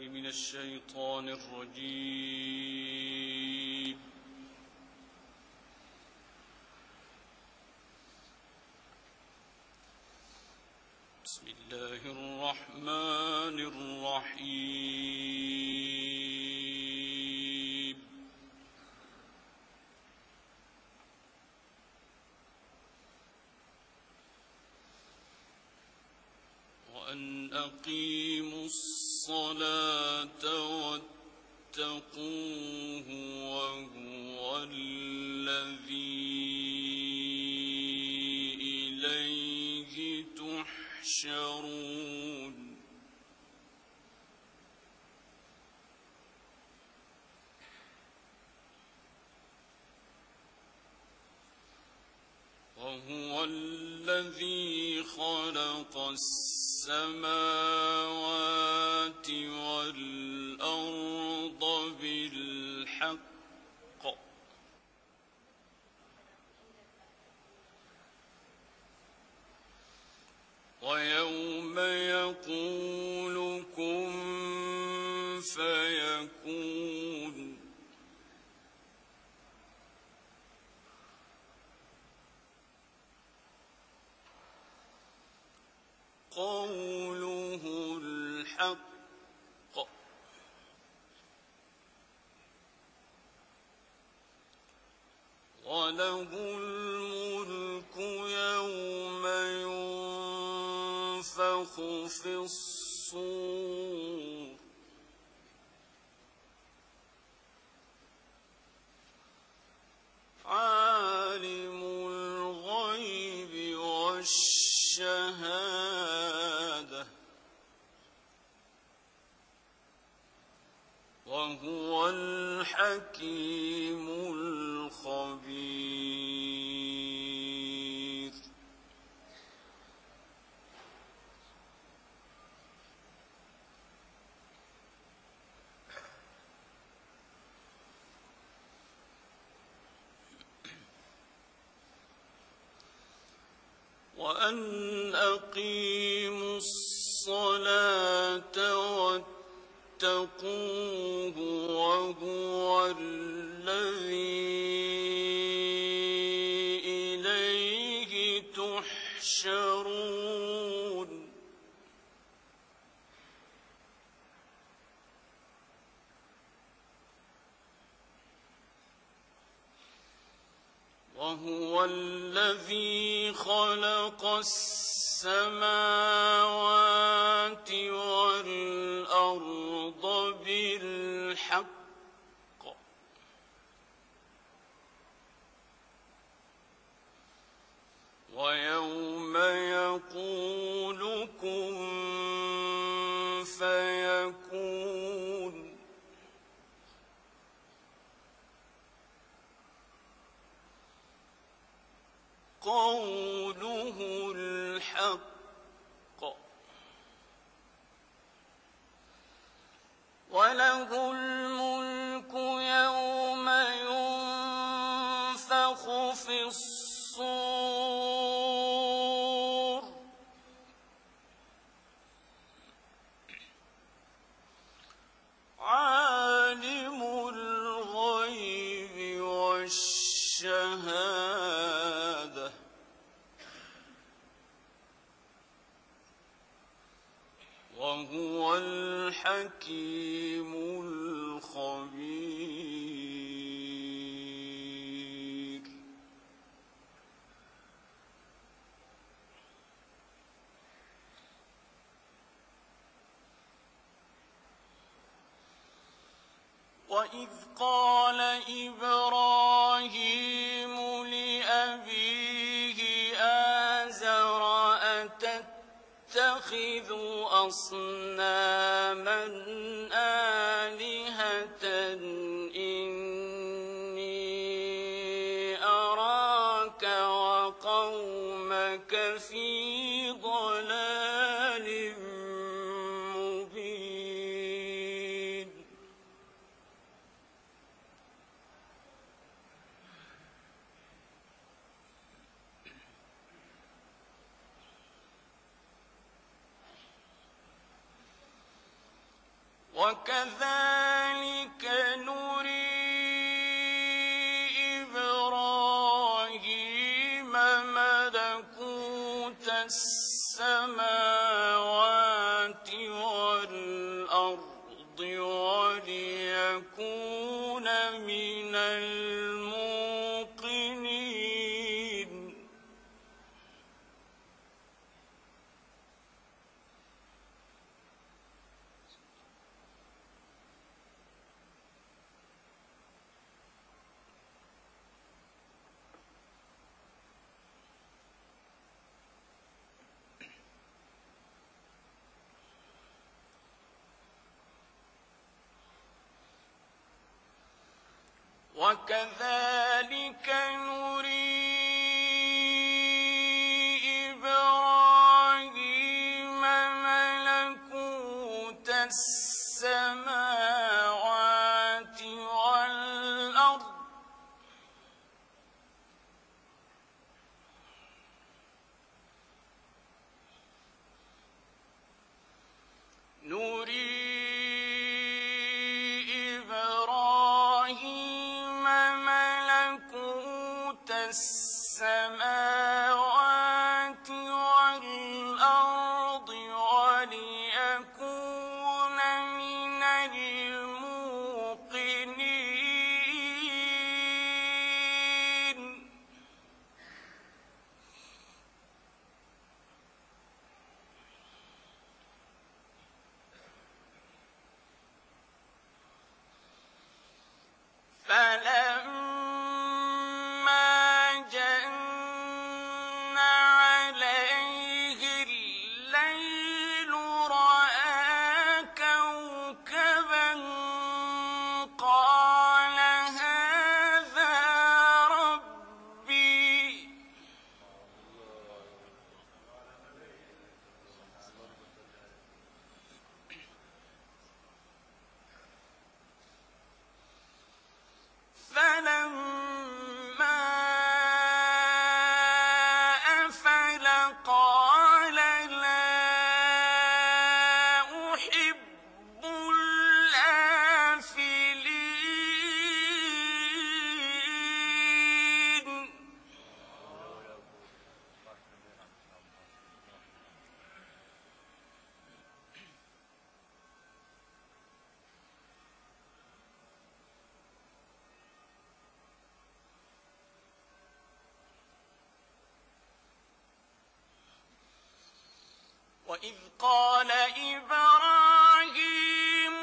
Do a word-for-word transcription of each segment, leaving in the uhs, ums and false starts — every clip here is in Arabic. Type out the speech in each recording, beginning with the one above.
من الشيطان الرجيم. بسم الله الرحمن الرحيم. وأن أقيموا الصلاة واتقوه وهو الذي إليه تحشرون. وهو الذي خلق السماوات والأرض بالحق ويوم يقول كن فيكون قوله الحق وله الملك يوم ينفخ في الصور عالم الغيب والشهادة وهو الحكيم الخبير. وأن أقيموا الصلاة واتقوه وهو الذي إليه تحشرون. وهو الذي خلق السماوات والأرض بالحق ويوم يقول كن فيكون قوله الحق وله الملك يوم ينفخ في الصور عالم الغيب والشهادة وهو الحكيم الخبير. وإذ قال إبراهيم لأبيه آزر أتتخذ أصناما آلهة إني أراك وقومك في ضلال مبين. وكذلك نري إبراهيم ملكوت السماوات والأرض وليكون من الموقنين وكذلك نري إبراهيم ملكوت السماوات والأرض نري السماوات والأرض وليكون من الموقنين فلما وإذ قال إبراهيم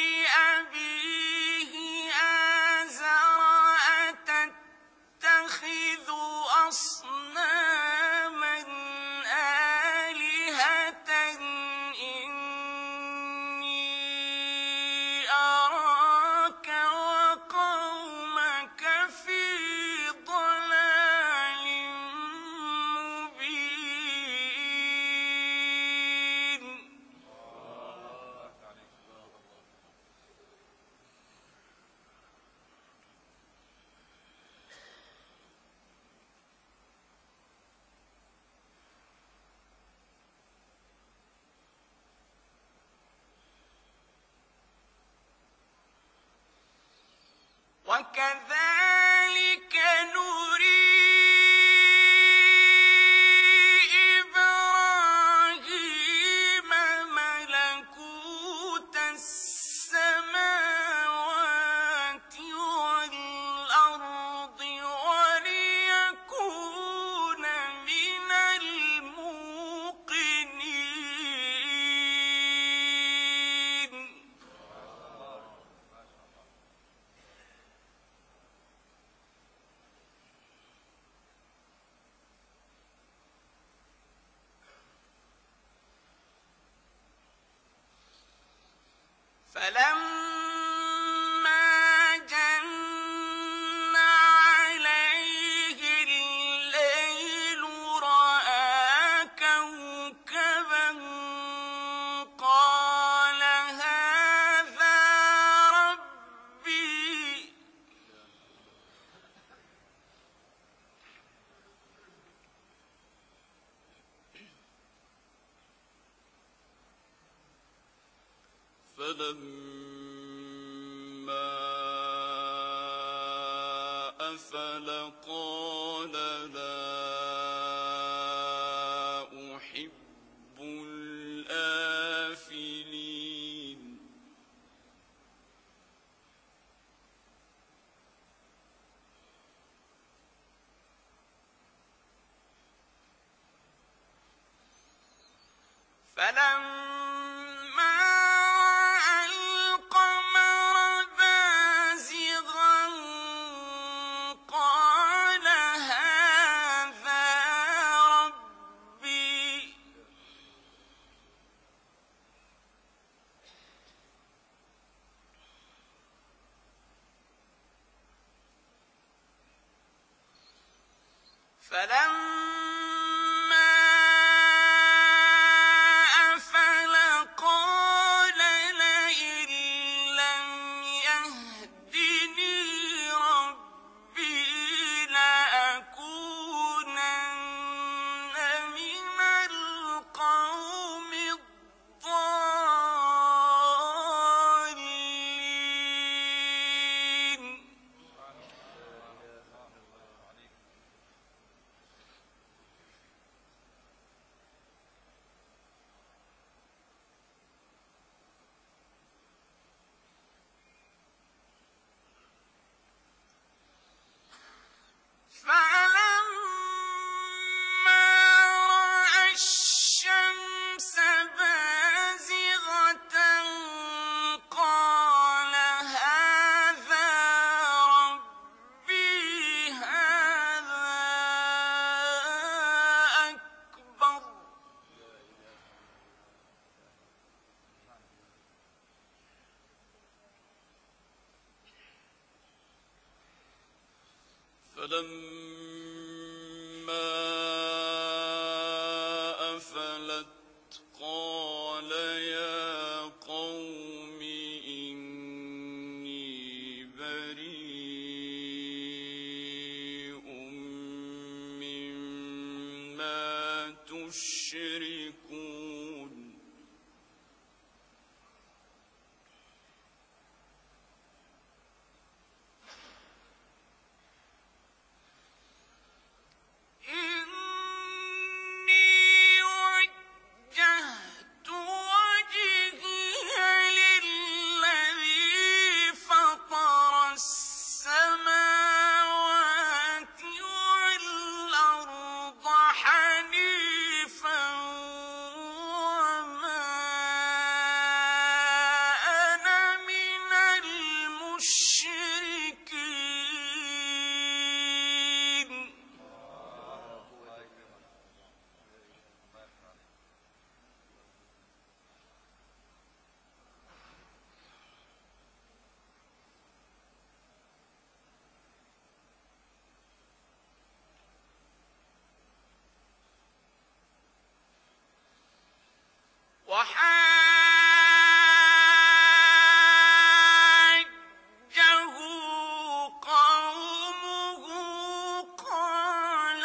لأبيه آزر أتتخذ أصناما آلهة إني أراك وقومك في ضلال مبين وكذلك نري إبراهيم ملكوت السماوات والأرض وليكون من الموقنين فلما جن عليه الليل رأى كوكبا قال هذا ربي فلما أفل قال لا أحب الآفلين فلما رأى القمر بازغا قال هذا ربي فلما أفل قال لئن لم يهدني ربي لأكونن من القوم الضالين فلما رأى الشمس بازغة قال هذا ربي هذا أكبر فلما أفلت قال يا قوم إني بريء مما تشركون إني وجهت وجهي للذي فطر السماوات والأرض حنيفا وما أنا من المشركين وحاجه قومه قال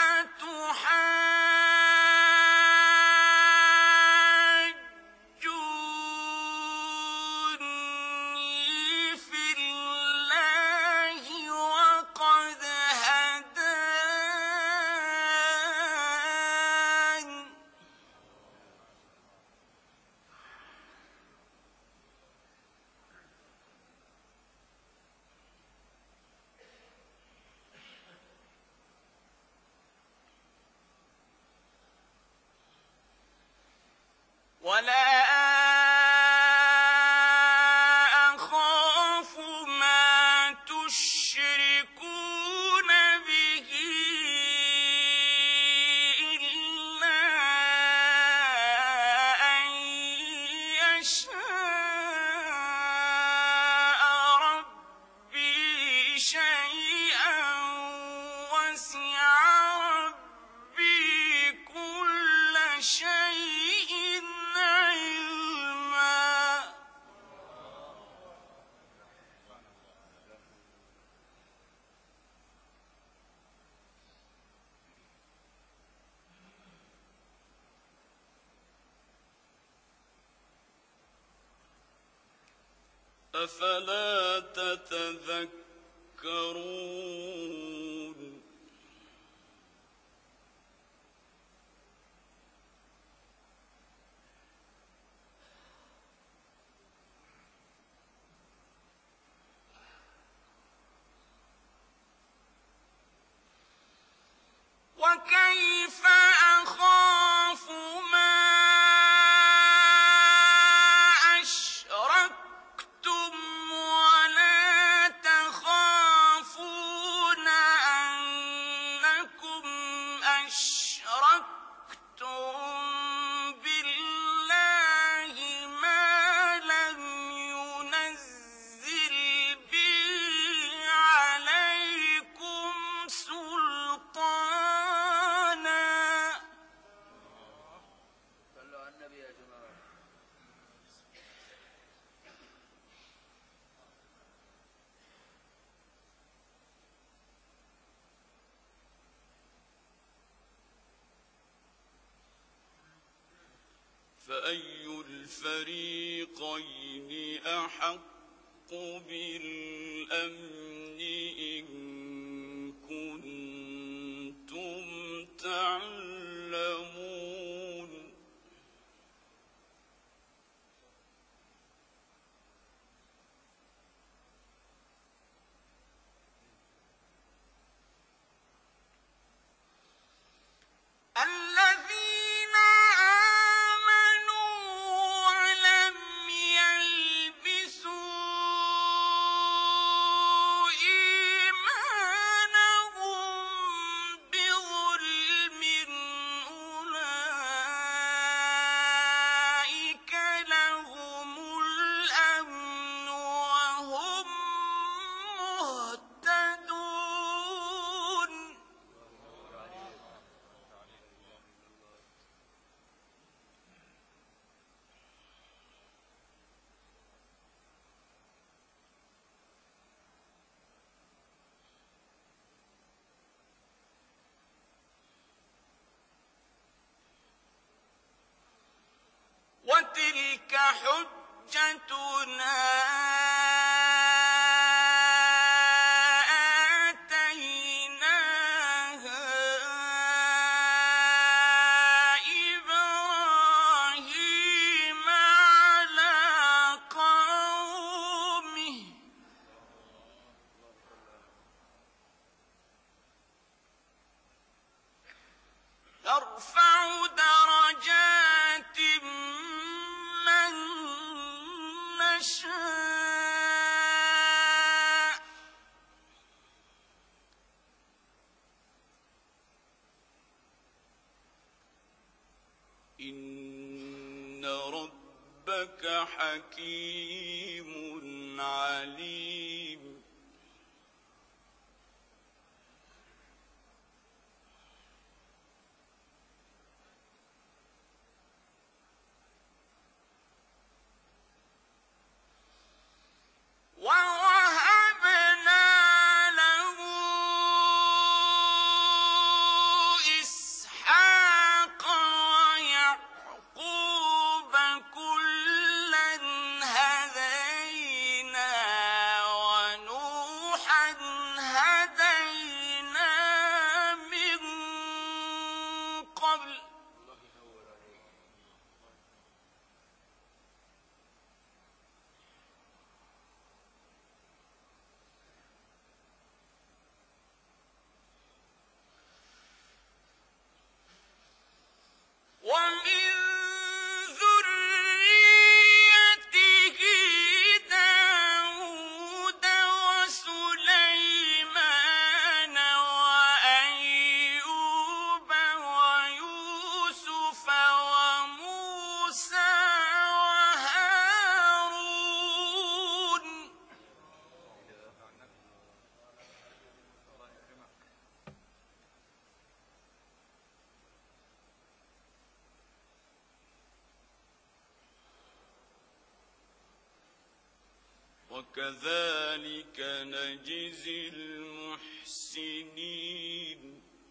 أتحاجوني في الله وقد هدان ولا أخاف ما تشركون به إلا أن يشاء ربي شيئا وسع ربي كل شيء علما أفلا تتذكرون وكيف أخاف ما أشركتم ولا تخافون أنكم أشركتم بالله ما لم ينزل به عليكم سلطانا. صلوا على النبي يا جماعة. فأي الفريقين أحق بالأمن إن كنتم تعلمون. الذين آمنوا ولم يلبسوا إيمانهم بظلم أولئك لهم الأمن وهم مهتدون. وتلك حجتنا آتيناها إبراهيم على قومه نرفع درجات من نشاء إن ربك حكيم عليم. ووهبنا له إسحاق ويعقوب كلا هدينا ونوحا هدينا من قبل ومن ذريته داود وسليمان وأيوب ويوسف وموسى وهارون. وكذلك نجزي المحسنين.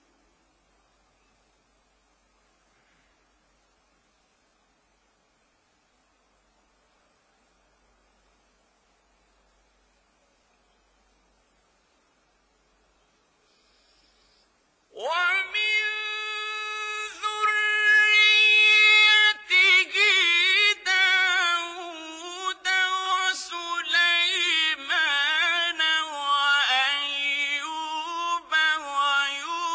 ومن ذريته داود وسليمان وأيوب ويوسف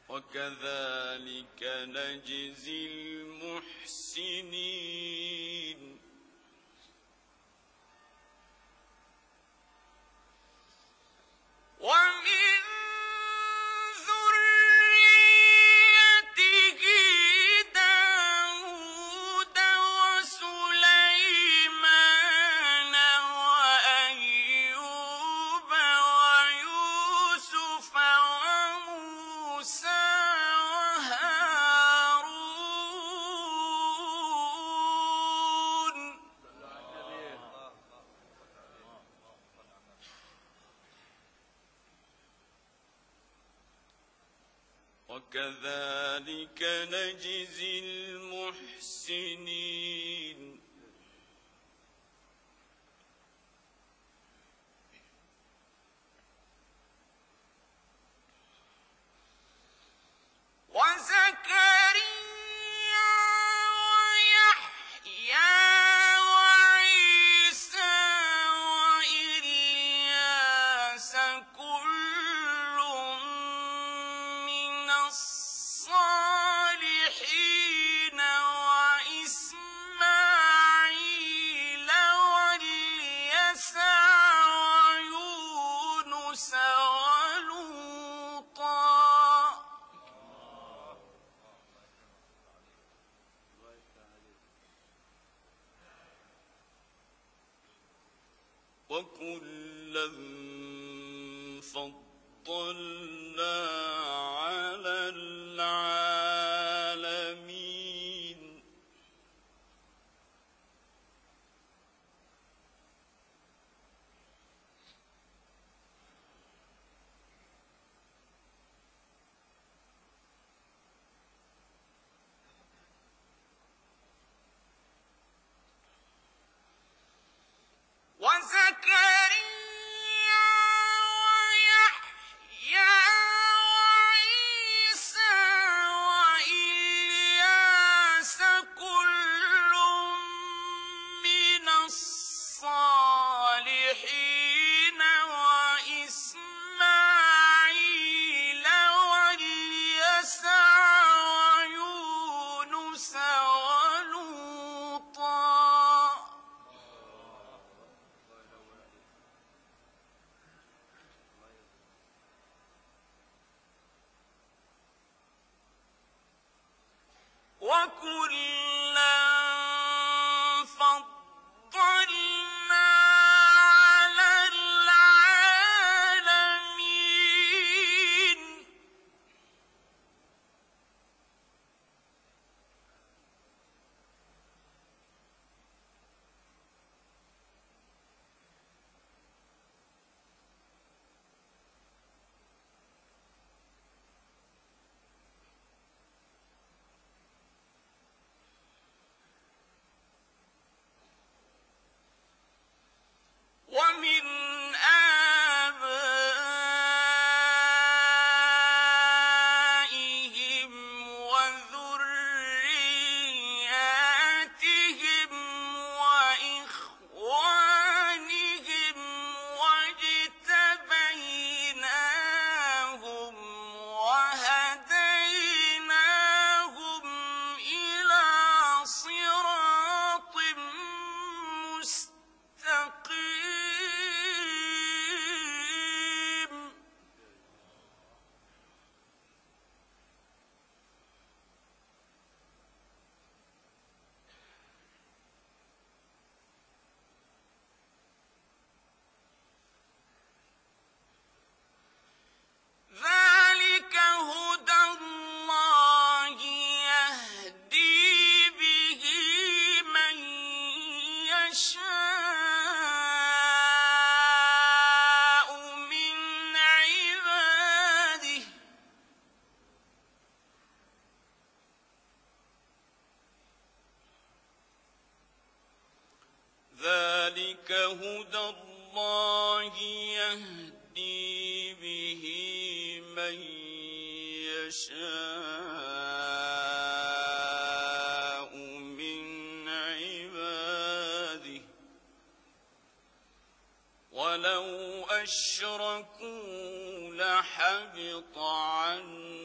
وكذلك نجزي المحسنين ومن ذريته داود وسليمان وأيوب ويوسف وموسى وهارون وكذلك نجزي المحسنين وزكريا ويحيى وعيسى وإلياس كل من الصالحين وإسماعيل واليسع ويونس ولوطا وكلا فضلنا على العالمين وزكريا ويحيى وعيسى وإلياس كل من الصالحين وإسماعيل واليسع ويونس ولوطا وكلا فضلنا على العالمين ومن آبائهم وذرياتهم وإخوانهم واجتبيناهم وهديناهم إلى صراط مستقيم ذلك هدى الله يهدي به من يشاء من عباده ذلك هدى الله يهدي به من يشاء من عباده ولو أشركوا لحبط عنهم